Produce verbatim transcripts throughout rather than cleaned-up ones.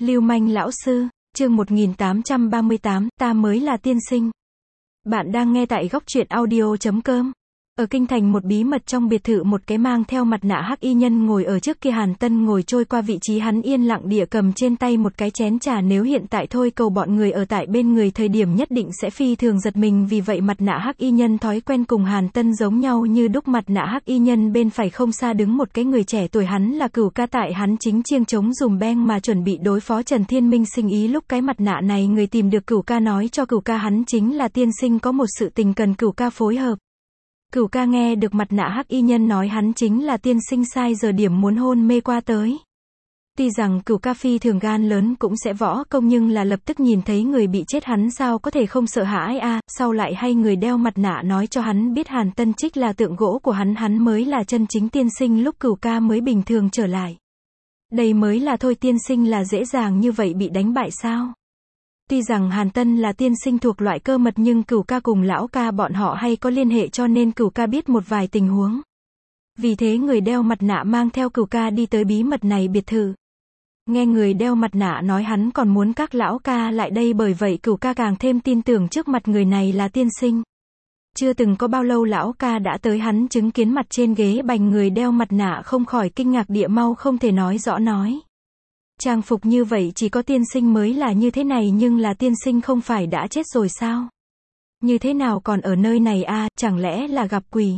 Lưu manh lão sư, chương một nghìn tám trăm ba mươi tám, ta mới là tiên sinh. Bạn đang nghe tại góc truyện audio chấm com. Ở kinh thành một bí mật trong biệt thự, một cái mang theo mặt nạ hắc y nhân ngồi ở trước kia. Hàn Tân ngồi trôi qua vị trí hắn, yên lặng địa cầm trên tay một cái chén trà. Nếu hiện tại thôi cầu bọn người ở tại bên người thời điểm nhất định sẽ phi thường giật mình. Vì vậy mặt nạ hắc y nhân thói quen cùng Hàn Tân giống nhau như đúc. Mặt nạ hắc y nhân bên phải không xa đứng một cái người trẻ tuổi, hắn là Cửu Ca. Tại hắn chính chiêng chống dùm beng mà chuẩn bị đối phó Trần Thiên Minh sinh ý. Lúc cái mặt nạ này người tìm được Cửu Ca, nói cho Cửu Ca hắn chính là tiên sinh, có một sự tình cần Cửu Ca phối hợp. Cửu Ca nghe được mặt nạ hắc y nhân nói hắn chính là tiên sinh, sai giờ điểm muốn hôn mê qua tới. Tuy rằng Cửu Ca phi thường gan lớn, cũng sẽ võ công, nhưng là lập tức nhìn thấy người bị chết hắn sao có thể không sợ hãi a. À, sau lại hay người đeo mặt nạ nói cho hắn biết Hàn Tân Trích là tượng gỗ của hắn, hắn mới là chân chính tiên sinh. Lúc Cửu Ca mới bình thường trở lại. Đây mới là thôi, tiên sinh là dễ dàng như vậy bị đánh bại sao? Tuy rằng Hàn Tân là tiên sinh thuộc loại cơ mật, nhưng Cửu Ca cùng lão ca bọn họ hay có liên hệ, cho nên Cửu Ca biết một vài tình huống. Vì thế người đeo mặt nạ mang theo Cửu Ca đi tới bí mật này biệt thự. Nghe người đeo mặt nạ nói hắn còn muốn các lão ca lại đây, bởi vậy Cửu Ca càng thêm tin tưởng trước mặt người này là tiên sinh. Chưa từng có bao lâu lão ca đã tới, hắn chứng kiến mặt trên ghế bành người đeo mặt nạ không khỏi kinh ngạc địa mau không thể nói rõ nói. Trang phục như vậy chỉ có tiên sinh mới là như thế này, nhưng là tiên sinh không phải đã chết rồi sao? Như thế nào còn ở nơi này a, à, chẳng lẽ là gặp quỷ?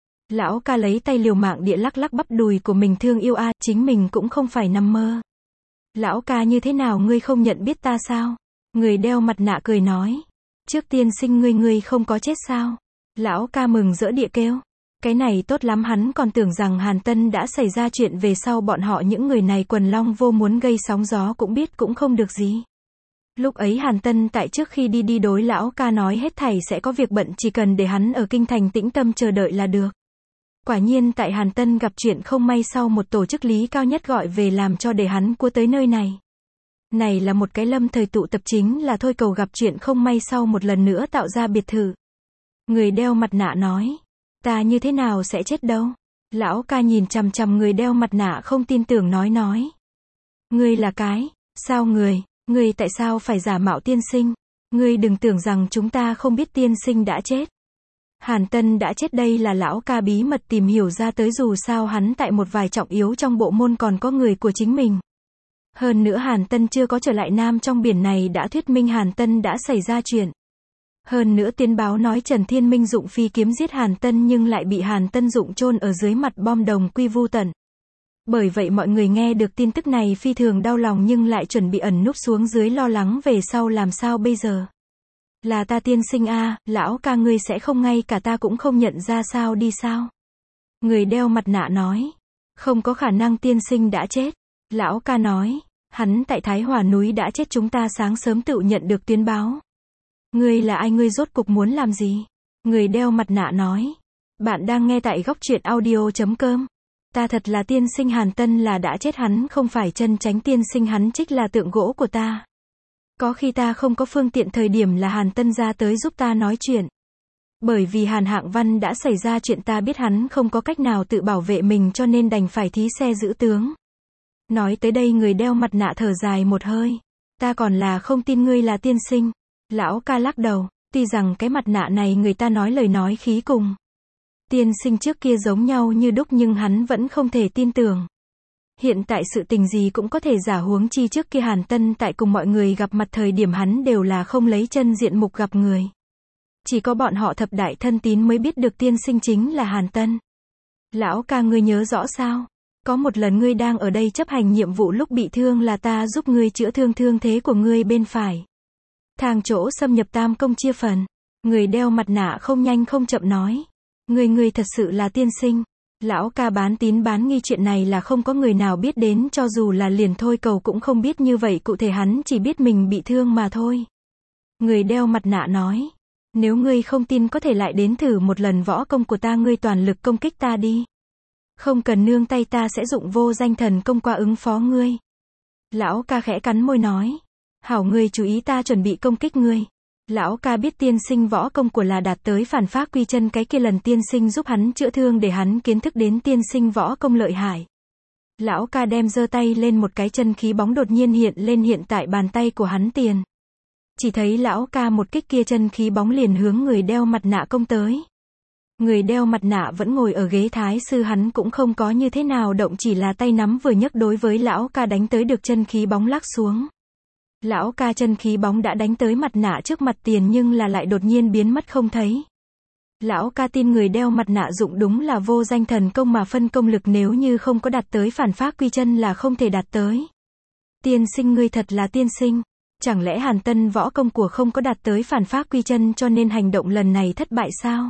Lão ca lấy tay liều mạng địa lắc lắc bắp đùi của mình, thương yêu a, à, chính mình cũng không phải nằm mơ. Lão ca, như thế nào ngươi không nhận biết ta sao? Người đeo mặt nạ cười nói. Trước tiên sinh ngươi ngươi không có chết sao? Lão ca mừng rỡ địa kêu. Cái này tốt lắm, hắn còn tưởng rằng Hàn Tân đã xảy ra chuyện về sau bọn họ những người này quần long vô muốn gây sóng gió cũng biết cũng không được gì. Lúc ấy Hàn Tân tại trước khi đi đi đối lão ca nói hết thảy sẽ có việc bận, chỉ cần để hắn ở kinh thành tĩnh tâm chờ đợi là được. Quả nhiên tại Hàn Tân gặp chuyện không may, sau một tổ chức lý cao nhất gọi về làm cho để hắn cua tới nơi này. Này là một cái lâm thời tụ tập, chính là thôi cầu gặp chuyện không may sau một lần nữa tạo ra biệt thự. Người đeo mặt nạ nói. Ta như thế nào sẽ chết đâu? Lão ca nhìn chằm chằm người đeo mặt nạ không tin tưởng nói nói. Ngươi là cái, sao người, ngươi tại sao phải giả mạo tiên sinh? Ngươi đừng tưởng rằng chúng ta không biết tiên sinh đã chết. Hàn Tân đã chết, đây là lão ca bí mật tìm hiểu ra tới, dù sao hắn tại một vài trọng yếu trong bộ môn còn có người của chính mình. Hơn nữa Hàn Tân chưa có trở lại Nam trong biển này đã thuyết minh Hàn Tân đã xảy ra chuyện. Hơn nữa tiên báo nói Trần Thiên Minh dụng phi kiếm giết Hàn Tân, nhưng lại bị Hàn Tân dụng chôn ở dưới mặt bom đồng quy vu tận. Bởi vậy mọi người nghe được tin tức này phi thường đau lòng, nhưng lại chuẩn bị ẩn núp xuống dưới, lo lắng về sau làm sao bây giờ. Là ta tiên sinh a, à, lão ca ngươi sẽ không ngay cả ta cũng không nhận ra sao đi sao? Người đeo mặt nạ nói. Không có khả năng, tiên sinh đã chết. Lão ca nói. Hắn tại Thái Hòa núi đã chết, chúng ta sáng sớm tự nhận được tuyên báo. Ngươi là ai, ngươi rốt cục muốn làm gì? Người đeo mặt nạ nói. Bạn đang nghe tại góc truyện audio chấm com. Ta thật là tiên sinh, Hàn Tân là đã chết, hắn không phải chân chánh tiên sinh, hắn Trích là tượng gỗ của ta. Có khi ta không có phương tiện thời điểm là Hàn Tân ra tới giúp ta nói chuyện. Bởi vì Hàn Hạng Văn đã xảy ra chuyện, ta biết hắn không có cách nào tự bảo vệ mình, cho nên đành phải thí xe giữ tướng. Nói tới đây người đeo mặt nạ thở dài một hơi. Ta còn là không tin ngươi là tiên sinh. Lão ca lắc đầu. Tuy rằng cái mặt nạ này người ta nói lời nói khí cùng tiên sinh trước kia giống nhau như đúc, nhưng hắn vẫn không thể tin tưởng. Hiện tại sự tình gì cũng có thể giả, huống chi trước kia Hàn Tân tại cùng mọi người gặp mặt thời điểm hắn đều là không lấy chân diện mục gặp người. Chỉ có bọn họ thập đại thân tín mới biết được tiên sinh chính là Hàn Tân. Lão ca, ngươi nhớ rõ sao? Có một lần ngươi đang ở đây chấp hành nhiệm vụ lúc bị thương, là ta giúp ngươi chữa thương thương thế của ngươi bên phải. Thang chỗ xâm nhập tam công chia phần. Người đeo mặt nạ không nhanh không chậm nói. Ngươi ngươi thật sự là tiên sinh. Lão ca bán tín bán nghi, chuyện này là không có người nào biết đến, cho dù là liền thôi cầu cũng không biết, như vậy cụ thể hắn chỉ biết mình bị thương mà thôi. Người đeo mặt nạ nói. Nếu ngươi không tin có thể lại đến thử một lần võ công của ta, ngươi toàn lực công kích ta đi. Không cần nương tay, ta sẽ dụng vô danh thần công qua ứng phó ngươi. Lão ca khẽ cắn môi nói. Hảo, ngươi chú ý, ta chuẩn bị công kích ngươi. Lão ca biết tiên sinh võ công của là đạt tới phản phá quy chân, cái kia lần tiên sinh giúp hắn chữa thương để hắn kiến thức đến tiên sinh võ công lợi hại. Lão ca đem giơ tay lên một cái, chân khí bóng đột nhiên hiện lên hiện tại bàn tay của hắn tiền. Chỉ thấy lão ca một kích kia, chân khí bóng liền hướng người đeo mặt nạ công tới. Người đeo mặt nạ vẫn ngồi ở ghế thái sư, hắn cũng không có như thế nào động, chỉ là tay nắm vừa nhấc đối với lão ca đánh tới, được chân khí bóng lắc xuống. Lão ca chân khí bóng đã đánh tới mặt nạ trước mặt tiền nhưng là lại đột nhiên biến mất không thấy. Lão ca tin người đeo mặt nạ dụng đúng là vô danh thần công mà phân công lực, nếu như không có đạt tới phản pháp quy chân là không thể đạt tới. Tiên sinh, ngươi thật là tiên sinh. Chẳng lẽ Hàn Tân võ công của không có đạt tới phản pháp quy chân cho nên hành động lần này thất bại sao?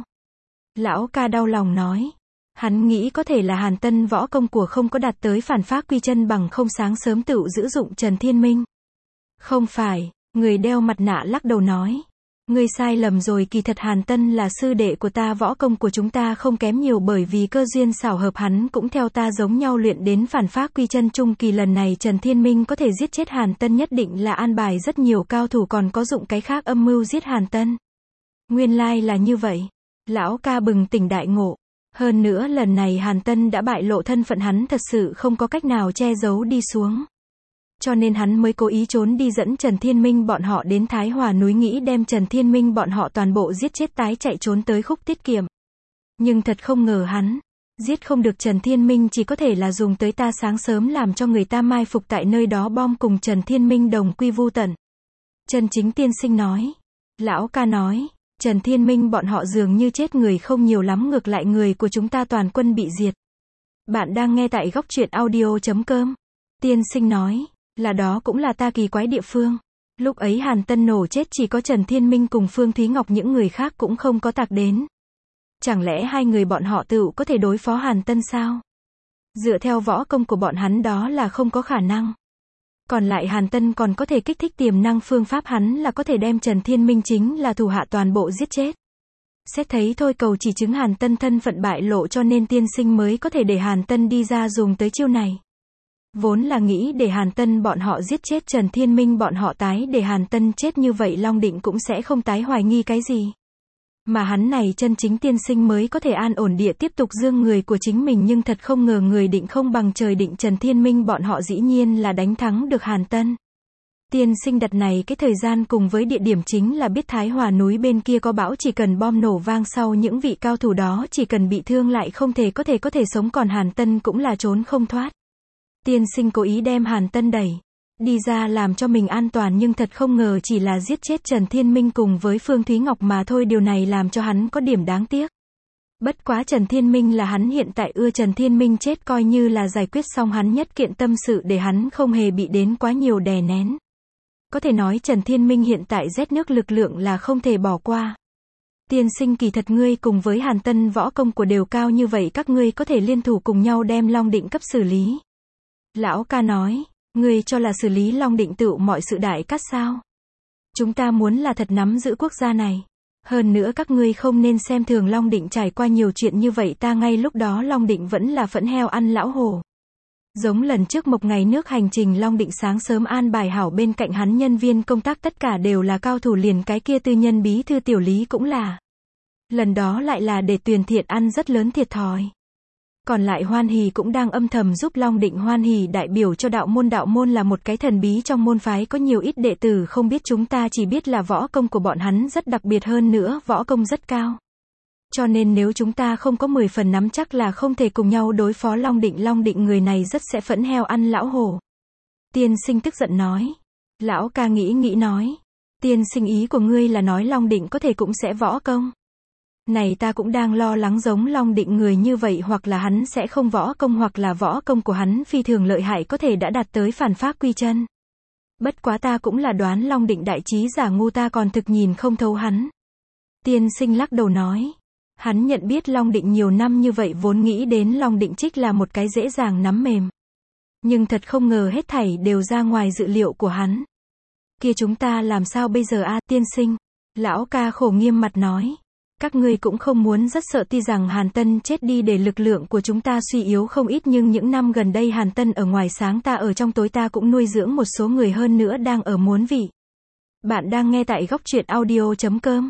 Lão ca đau lòng nói. Hắn nghĩ có thể là Hàn Tân võ công của không có đạt tới phản pháp quy chân, bằng không sáng sớm tựu giữ dụng Trần Thiên Minh. Không phải, người đeo mặt nạ lắc đầu nói. Ngươi sai lầm rồi, kỳ thật Hàn Tân là sư đệ của ta, võ công của chúng ta không kém nhiều, bởi vì cơ duyên xảo hợp hắn cũng theo ta giống nhau luyện đến phản pháp quy chân trung kỳ. Lần này Trần Thiên Minh có thể giết chết Hàn Tân nhất định là an bài rất nhiều cao thủ, còn có dụng cái khác âm mưu giết Hàn Tân. Nguyên lai là như vậy. Lão ca bừng tỉnh đại ngộ. Hơn nữa lần này Hàn Tân đã bại lộ thân phận, hắn thật sự không có cách nào che giấu đi xuống. Cho nên hắn mới cố ý trốn đi, dẫn Trần Thiên Minh bọn họ đến Thái Hòa núi, nghĩ đem Trần Thiên Minh bọn họ toàn bộ giết chết, tái chạy trốn tới Khúc Tiết Kiệm. Nhưng thật không ngờ hắn giết không được Trần Thiên Minh, chỉ có thể là dùng tới ta sáng sớm làm cho người ta mai phục tại nơi đó bom cùng Trần Thiên Minh đồng quy vu tận. Chân Chính tiên sinh nói. Lão ca nói, Trần Thiên Minh bọn họ dường như chết người không nhiều lắm, ngược lại người của chúng ta toàn quân bị diệt. Bạn đang nghe tại góc truyện audio chấm com. Tiên sinh nói, là đó cũng là ta kỳ quái địa phương. Lúc ấy Hàn Tân nổ chết chỉ có Trần Thiên Minh cùng Phương Thúy Ngọc, những người khác cũng không có tạc đến. Chẳng lẽ hai người bọn họ tự có thể đối phó Hàn Tân sao? Dựa theo võ công của bọn hắn đó là không có khả năng. Còn lại Hàn Tân còn có thể kích thích tiềm năng, phương pháp hắn là có thể đem Trần Thiên Minh chính là thủ hạ toàn bộ giết chết. Xét thấy thôi cầu chỉ chứng Hàn Tân thân phận bại lộ, cho nên tiên sinh mới có thể để Hàn Tân đi ra dùng tới chiêu này. Vốn là nghĩ để Hàn Tân bọn họ giết chết Trần Thiên Minh bọn họ, tái để Hàn Tân chết như vậy Long Định cũng sẽ không tái hoài nghi cái gì. Mà hắn này Chân Chính tiên sinh mới có thể an ổn địa tiếp tục dương người của chính mình, nhưng thật không ngờ người định không bằng trời định, Trần Thiên Minh bọn họ dĩ nhiên là đánh thắng được Hàn Tân. Tiên sinh đặt này cái thời gian cùng với địa điểm chính là biết Thái Hòa núi bên kia có bão, chỉ cần bom nổ vang sau những vị cao thủ đó chỉ cần bị thương lại không thể có thể có thể sống, còn Hàn Tân cũng là trốn không thoát. Tiên sinh cố ý đem Hàn Tân đẩy đi ra làm cho mình an toàn, nhưng thật không ngờ chỉ là giết chết Trần Thiên Minh cùng với Phương Thúy Ngọc mà thôi, điều này làm cho hắn có điểm đáng tiếc. Bất quá Trần Thiên Minh là hắn hiện tại ưa, Trần Thiên Minh chết coi như là giải quyết xong hắn nhất kiện tâm sự, để hắn không hề bị đến quá nhiều đè nén. Có thể nói Trần Thiên Minh hiện tại rét nước lực lượng là không thể bỏ qua. Tiên sinh, kỳ thật ngươi cùng với Hàn Tân võ công của đều cao như vậy, các ngươi có thể liên thủ cùng nhau đem Long Định cấp xử lý. Lão ca nói, ngươi cho là xử lý Long Định tựu mọi sự đại cát sao? Chúng ta muốn là thật nắm giữ quốc gia này. Hơn nữa các ngươi không nên xem thường Long Định, trải qua nhiều chuyện như vậy ta ngay lúc đó Long Định vẫn là phẫn heo ăn lão hổ. Giống lần trước một ngày nước hành trình, Long Định sáng sớm an bài hảo bên cạnh hắn nhân viên công tác tất cả đều là cao thủ, liền cái kia tư nhân bí thư tiểu Lý cũng là. Lần đó lại là để Tuyền Thiện ăn rất lớn thiệt thòi. Còn lại Hoan Hỷ cũng đang âm thầm giúp Long Định. Hoan Hỷ đại biểu cho đạo môn, đạo môn là một cái thần bí trong môn phái, có nhiều ít đệ tử không biết, chúng ta chỉ biết là võ công của bọn hắn rất đặc biệt, hơn nữa võ công rất cao. Cho nên nếu chúng ta không có mười phần nắm chắc là không thể cùng nhau đối phó Long Định. Long Định người này rất sẽ phẫn heo ăn lão hổ. Tiên sinh tức giận nói. Lão ca nghĩ nghĩ nói. Tiên sinh ý của ngươi là nói Long Định có thể cũng sẽ võ công. Này ta cũng đang lo lắng giống Long Định người như vậy, hoặc là hắn sẽ không võ công, hoặc là võ công của hắn phi thường lợi hại, có thể đã đạt tới phản pháp quy chân. Bất quá ta cũng là đoán Long Định đại trí giả ngu, ta còn thực nhìn không thấu hắn. Tiên sinh lắc đầu nói. Hắn nhận biết Long Định nhiều năm như vậy, vốn nghĩ đến Long Định trích là một cái dễ dàng nắm mềm. Nhưng thật không ngờ hết thảy đều ra ngoài dự liệu của hắn. Kia chúng ta làm sao bây giờ a tiên sinh? Lão ca khổ nghiêm mặt nói. Các ngươi cũng không muốn rất sợ, tuy rằng Hàn Tân chết đi để lực lượng của chúng ta suy yếu không ít, nhưng những năm gần đây Hàn Tân ở ngoài sáng, ta ở trong tối, ta cũng nuôi dưỡng một số người, hơn nữa đang ở muốn vị. Bạn đang nghe tại góc truyện audio chấm com.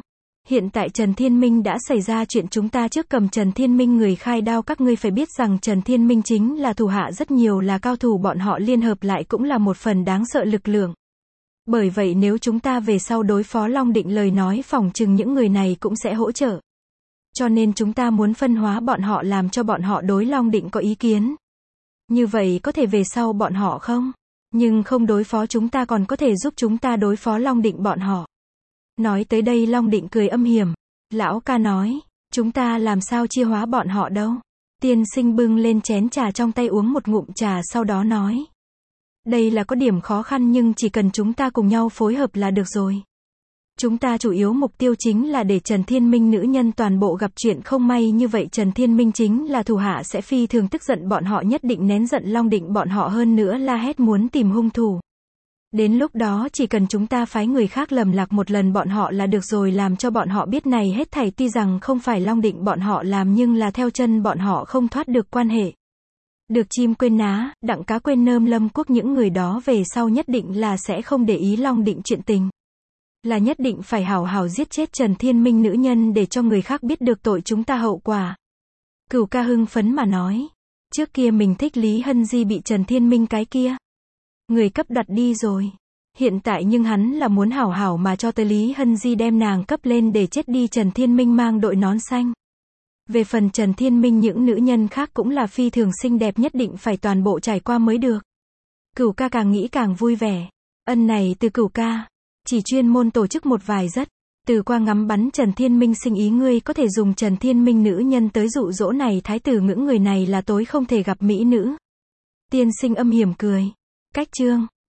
Hiện tại Trần Thiên Minh đã xảy ra chuyện, chúng ta trước cầm Trần Thiên Minh người khai đao, các ngươi phải biết rằng Trần Thiên Minh chính là thủ hạ rất nhiều là cao thủ, bọn họ liên hợp lại cũng là một phần đáng sợ lực lượng. Bởi vậy nếu chúng ta về sau đối phó Long Định lời nói, phỏng chừng những người này cũng sẽ hỗ trợ. Cho nên chúng ta muốn phân hóa bọn họ, làm cho bọn họ đối Long Định có ý kiến. Như vậy có thể về sau bọn họ không? Nhưng không đối phó chúng ta còn có thể giúp chúng ta đối phó Long Định bọn họ. Nói tới đây Long Định cười âm hiểm. Lão ca nói, chúng ta làm sao chia hóa bọn họ đâu? Tiên sinh bưng lên chén trà trong tay uống một ngụm trà, sau đó nói. Đây là có điểm khó khăn nhưng chỉ cần chúng ta cùng nhau phối hợp là được rồi. Chúng ta chủ yếu mục tiêu chính là để Trần Thiên Minh nữ nhân toàn bộ gặp chuyện không may như vậy, Trần Thiên Minh chính là thủ hạ sẽ phi thường tức giận, bọn họ nhất định nén giận Long Định bọn họ, hơn nữa la hét muốn tìm hung thủ. Đến lúc đó chỉ cần chúng ta phái người khác lầm lạc một lần bọn họ là được rồi, làm cho bọn họ biết này hết thảy tuy rằng không phải Long Định bọn họ làm nhưng là theo chân bọn họ không thoát được quan hệ. Được chim quên ná, đặng cá quên nơm, Lâm Quốc những người đó về sau nhất định là sẽ không để ý Long Định chuyện tình. Là nhất định phải hảo hảo giết chết Trần Thiên Minh nữ nhân để cho người khác biết được tội chúng ta hậu quả. Cửu ca hưng phấn mà nói. Trước kia mình thích Lý Hân Di bị Trần Thiên Minh cái kia người cấp đoạt đi rồi. Hiện tại nhưng hắn là muốn hảo hảo mà cho tới Lý Hân Di đem nàng cấp lên để chết đi Trần Thiên Minh mang đội nón xanh. Về phần Trần Thiên Minh những nữ nhân khác cũng là phi thường xinh đẹp, nhất định phải toàn bộ trải qua mới được. Cửu ca càng nghĩ càng vui vẻ. Ân này từ cửu ca. Chỉ chuyên môn tổ chức một vài rất. Từ qua ngắm bắn Trần Thiên Minh sinh ý, ngươi có thể dùng Trần Thiên Minh nữ nhân tới dụ dỗ này thái tử, ngưỡng người này là tối không thể gặp mỹ nữ. Tiên sinh âm hiểm cười. Cách chương.